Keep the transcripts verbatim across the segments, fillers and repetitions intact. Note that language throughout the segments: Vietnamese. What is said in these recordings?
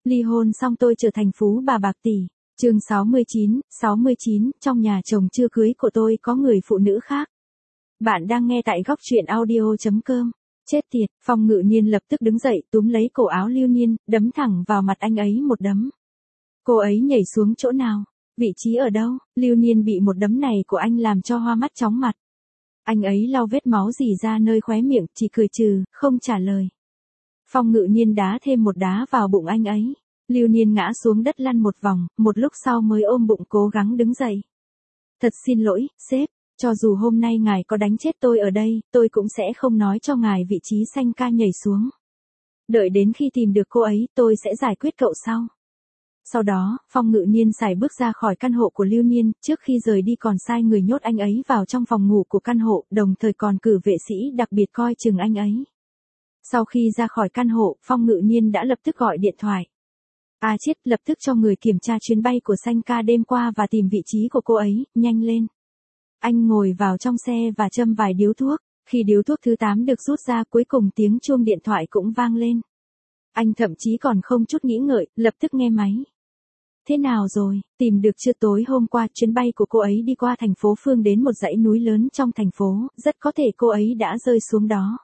Ly hôn xong tôi trở thành phú bà bạc tỷ. Chương sáu mươi chín, sáu mươi chín, trong nhà chồng chưa cưới của tôi có người phụ nữ khác. Bạn đang nghe tại góc truyện audio chấm com. Chết tiệt, Phong Ngự Nhiên lập tức đứng dậy, túm lấy cổ áo Lưu Niên, đấm thẳng vào mặt anh ấy một đấm. Cô ấy nhảy xuống chỗ nào? Vị trí ở đâu? Lưu Niên bị một đấm này của anh làm cho hoa mắt chóng mặt. Anh ấy lau vết máu rỉ ra nơi khóe miệng, chỉ cười trừ, không trả lời. Phong Ngự Nhiên đá thêm một đá vào bụng anh ấy. Lưu Niên ngã xuống đất lăn một vòng, một lúc sau mới ôm bụng cố gắng đứng dậy. Thật xin lỗi, sếp, cho dù hôm nay ngài có đánh chết tôi ở đây, tôi cũng sẽ không nói cho ngài vị trí Xanh ca nhảy xuống. Đợi đến khi tìm được cô ấy, tôi sẽ giải quyết cậu sau. Sau đó, Phong Ngự Nhiên sải bước ra khỏi căn hộ của Lưu Niên, trước khi rời đi còn sai người nhốt anh ấy vào trong phòng ngủ của căn hộ, đồng thời còn cử vệ sĩ đặc biệt coi chừng anh ấy. Sau khi ra khỏi căn hộ, Phong Ngự Nhiên đã lập tức gọi điện thoại. A Chiết, lập tức cho người kiểm tra chuyến bay của Xanh ca đêm qua và tìm vị trí của cô ấy, nhanh lên. Anh ngồi vào trong xe và châm vài điếu thuốc, khi điếu thuốc thứ tám được rút ra cuối cùng tiếng chuông điện thoại cũng vang lên. Anh thậm chí còn không chút nghĩ ngợi, lập tức nghe máy. Thế nào rồi, tìm được chưa? Tối hôm qua chuyến bay của cô ấy đi qua thành phố Phương đến một dãy núi lớn trong thành phố, rất có thể cô ấy đã rơi xuống đó.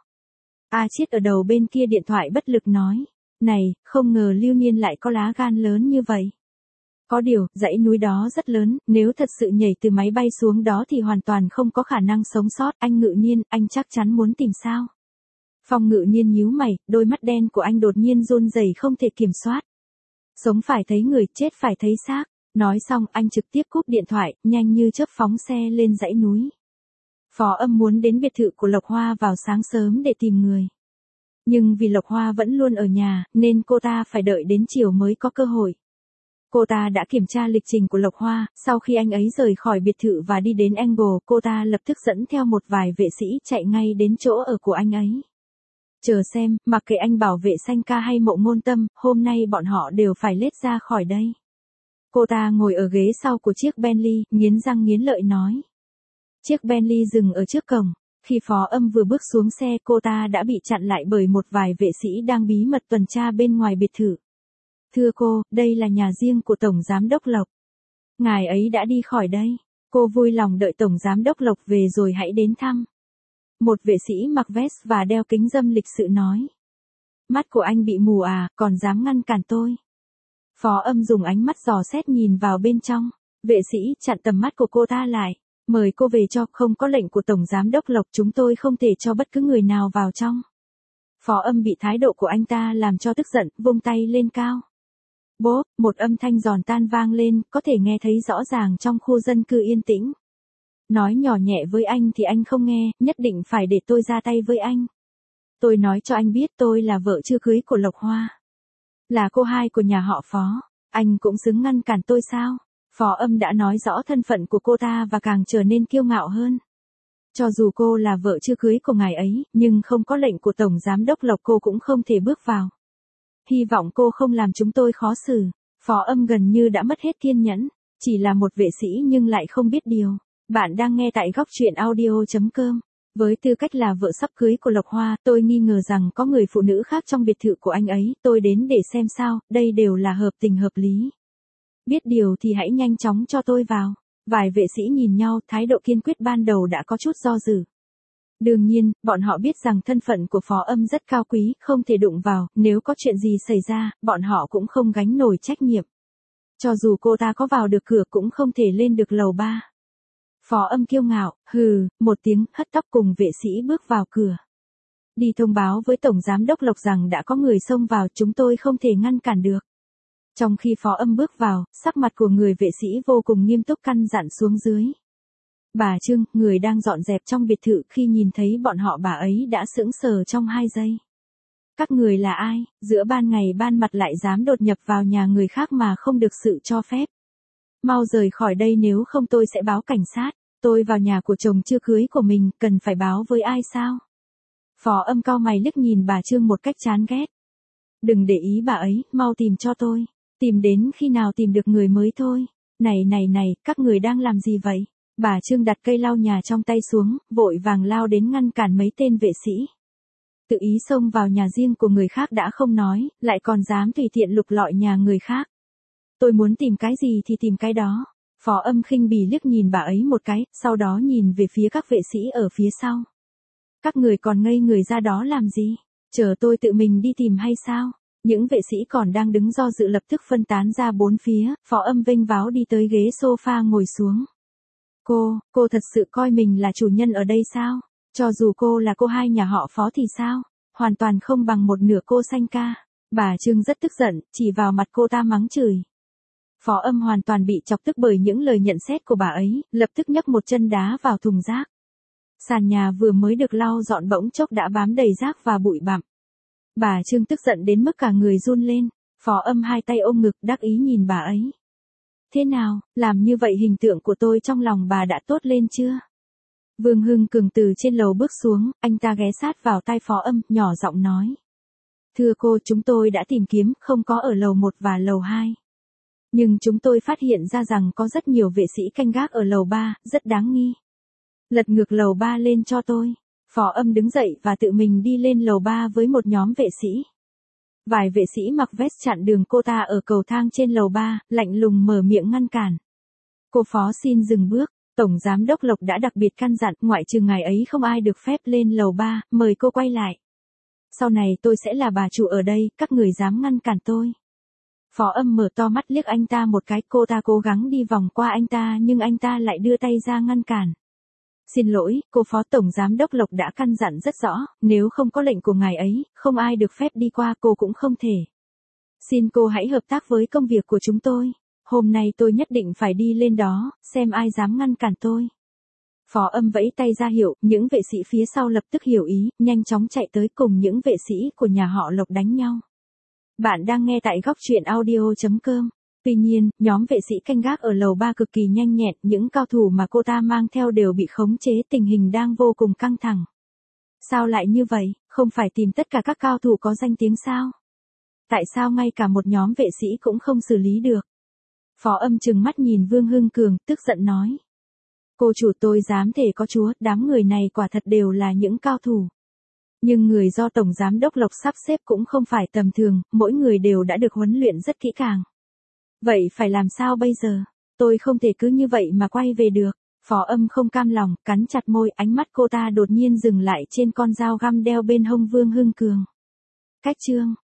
A Chiết ở đầu bên kia điện thoại bất lực nói. Này, không ngờ Lưu Niên lại có lá gan lớn như vậy. Có điều, dãy núi đó rất lớn, nếu thật sự nhảy từ máy bay xuống đó thì hoàn toàn không có khả năng sống sót. Anh Ngự Nhiên, anh chắc chắn muốn tìm sao? Phong Ngự Nhiên nhíu mày, đôi mắt đen của anh đột nhiên run rẩy không thể kiểm soát. Sống phải thấy người, chết phải thấy xác. Nói xong anh trực tiếp cúp điện thoại, nhanh như chớp phóng xe lên dãy núi. Phó Âm muốn đến biệt thự của Lộc Hoa vào sáng sớm để tìm người. Nhưng vì Lộc Hoa vẫn luôn ở nhà, nên cô ta phải đợi đến chiều mới có cơ hội. Cô ta đã kiểm tra lịch trình của Lộc Hoa, sau khi anh ấy rời khỏi biệt thự và đi đến Angle, cô ta lập tức dẫn theo một vài vệ sĩ chạy ngay đến chỗ ở của anh ấy. Chờ xem, mặc kệ anh bảo vệ Xanh ca hay Mộ Ngôn Tâm, hôm nay bọn họ đều phải lết ra khỏi đây. Cô ta ngồi ở ghế sau của chiếc Bentley, nghiến răng nghiến lợi nói. Chiếc Bentley dừng ở trước cổng. Khi Phó Âm vừa bước xuống xe, cô ta đã bị chặn lại bởi một vài vệ sĩ đang bí mật tuần tra bên ngoài biệt thự. Thưa cô, đây là nhà riêng của Tổng Giám đốc Lộc. Ngài ấy đã đi khỏi đây. Cô vui lòng đợi Tổng Giám đốc Lộc về rồi hãy đến thăm. Một vệ sĩ mặc vest và đeo kính râm lịch sự nói. Mắt của anh bị mù à, còn dám ngăn cản tôi. Phó Âm dùng ánh mắt dò xét nhìn vào bên trong. Vệ sĩ chặn tầm mắt của cô ta lại. Mời cô về cho, không có lệnh của Tổng Giám đốc Lộc chúng tôi không thể cho bất cứ người nào vào trong. Phó Âm bị thái độ của anh ta làm cho tức giận, vung tay lên cao. Bốp, một âm thanh giòn tan vang lên, có thể nghe thấy rõ ràng trong khu dân cư yên tĩnh. Nói nhỏ nhẹ với anh thì anh không nghe, nhất định phải để tôi ra tay với anh. Tôi nói cho anh biết tôi là vợ chưa cưới của Lộc Hoa. Là cô hai của nhà họ Phó, anh cũng xứng ngăn cản tôi sao? Phó Âm đã nói rõ thân phận của cô ta và càng trở nên kiêu ngạo hơn. Cho dù cô là vợ chưa cưới của ngài ấy, nhưng không có lệnh của Tổng Giám đốc Lộc cô cũng không thể bước vào. Hy vọng cô không làm chúng tôi khó xử. Phó Âm gần như đã mất hết kiên nhẫn, chỉ là một vệ sĩ nhưng lại không biết điều. Bạn đang nghe tại góc truyện audio chấm com. Với tư cách là vợ sắp cưới của Lộc Hoa, tôi nghi ngờ rằng có người phụ nữ khác trong biệt thự của anh ấy, tôi đến để xem sao, đây đều là hợp tình hợp lý. Biết điều thì hãy nhanh chóng cho tôi vào. Vài vệ sĩ nhìn nhau, thái độ kiên quyết ban đầu đã có chút do dự. Đương nhiên, bọn họ biết rằng thân phận của Phó Âm rất cao quý, không thể đụng vào, nếu có chuyện gì xảy ra, bọn họ cũng không gánh nổi trách nhiệm. Cho dù cô ta có vào được cửa cũng không thể lên được lầu ba. Phó Âm kiêu ngạo, hừ, một tiếng, hất tóc cùng vệ sĩ bước vào cửa. Đi thông báo với Tổng Giám đốc Lộc rằng đã có người xông vào, chúng tôi không thể ngăn cản được. Trong khi Phó Âm bước vào, sắc mặt của người vệ sĩ vô cùng nghiêm túc căn dặn xuống dưới. Bà Trương, người đang dọn dẹp trong biệt thự, khi nhìn thấy bọn họ bà ấy đã sững sờ trong hai giây. Các người là ai, giữa ban ngày ban mặt lại dám đột nhập vào nhà người khác mà không được sự cho phép. Mau rời khỏi đây nếu không tôi sẽ báo cảnh sát. Tôi vào nhà của chồng chưa cưới của mình, cần phải báo với ai sao? Phó Âm cau mày liếc nhìn bà Trương một cách chán ghét. Đừng để ý bà ấy, mau tìm cho tôi. Tìm đến khi nào tìm được người mới thôi. Này này này, các người đang làm gì vậy? Bà Trương đặt cây lau nhà trong tay xuống, vội vàng lao đến ngăn cản mấy tên vệ sĩ. tự ý xông vào nhà riêng của người khác đã không nói, lại còn dám tùy tiện lục lọi nhà người khác. Tôi muốn tìm cái gì thì tìm cái đó. Phó Âm khinh bỉ liếc nhìn bà ấy một cái, sau đó nhìn về phía các vệ sĩ ở phía sau. Các người còn ngây người ra đó làm gì? Chờ tôi tự mình đi tìm hay sao? Những vệ sĩ còn đang đứng do dự lập tức phân tán ra bốn phía, Phó Âm vênh váo đi tới ghế sofa ngồi xuống. Cô, cô thật sự coi mình là chủ nhân ở đây sao? Cho dù cô là cô hai nhà họ Phó thì sao? Hoàn toàn không bằng một nửa cô Xanh ca. Bà Trương rất tức giận, chỉ vào mặt cô ta mắng chửi. Phó Âm hoàn toàn bị chọc tức bởi những lời nhận xét của bà ấy, lập tức nhấc một chân đá vào thùng rác. Sàn nhà vừa mới được lau dọn bỗng chốc đã bám đầy rác và bụi bặm. Bà Trương tức giận đến mức cả người run lên, Phó Âm hai tay ôm ngực đắc ý nhìn bà ấy. Thế nào, làm như vậy hình tượng của tôi trong lòng bà đã tốt lên chưa? Vương Hưng Cường từ trên lầu bước xuống, anh ta ghé sát vào tai Phó Âm, nhỏ giọng nói. Thưa cô, chúng tôi đã tìm kiếm, không có ở lầu một và lầu hai. Nhưng chúng tôi phát hiện ra rằng có rất nhiều vệ sĩ canh gác ở lầu ba, rất đáng nghi. Lật ngược lầu ba lên cho tôi. Phó Âm đứng dậy và tự mình đi lên lầu ba với một nhóm vệ sĩ. Vài vệ sĩ mặc vest chặn đường cô ta ở cầu thang trên lầu ba, lạnh lùng mở miệng ngăn cản. Cô Phó xin dừng bước, Tổng Giám đốc Lộc đã đặc biệt căn dặn, ngoại trừ ngày ấy không ai được phép lên lầu ba, mời cô quay lại. Sau này tôi sẽ là bà chủ ở đây, các người dám ngăn cản tôi. Phó Âm mở to mắt liếc anh ta một cái, cô ta cố gắng đi vòng qua anh ta nhưng anh ta lại đưa tay ra ngăn cản. Xin lỗi, cô Phó Tổng Giám đốc Lộc đã căn dặn rất rõ, nếu không có lệnh của ngài ấy, không ai được phép đi qua, cô cũng không thể. Xin cô hãy hợp tác với công việc của chúng tôi. Hôm nay tôi nhất định phải đi lên đó, xem ai dám ngăn cản tôi. Phó Âm vẫy tay ra hiệu, những vệ sĩ phía sau lập tức hiểu ý, nhanh chóng chạy tới cùng những vệ sĩ của nhà họ Lộc đánh nhau. Bạn đang nghe tại góc truyện audio chấm com. Tuy nhiên, nhóm vệ sĩ canh gác ở lầu ba cực kỳ nhanh nhẹn, những cao thủ mà cô ta mang theo đều bị khống chế, tình hình đang vô cùng căng thẳng. Sao lại như vậy, không phải tìm tất cả các cao thủ có danh tiếng sao? Tại sao ngay cả một nhóm vệ sĩ cũng không xử lý được? Phó Âm trừng mắt nhìn Vương Hưng Cường, tức giận nói. Cô chủ, tôi dám thề có Chúa, đám người này quả thật đều là những cao thủ. Nhưng người do Tổng Giám đốc Lộc sắp xếp cũng không phải tầm thường, mỗi người đều đã được huấn luyện rất kỹ càng. Vậy phải làm sao bây giờ? Tôi không thể cứ như vậy mà quay về được. Phó Âm không cam lòng, cắn chặt môi, ánh mắt cô ta đột nhiên dừng lại trên con dao găm đeo bên hông Vương Hưng Cường. Cách chương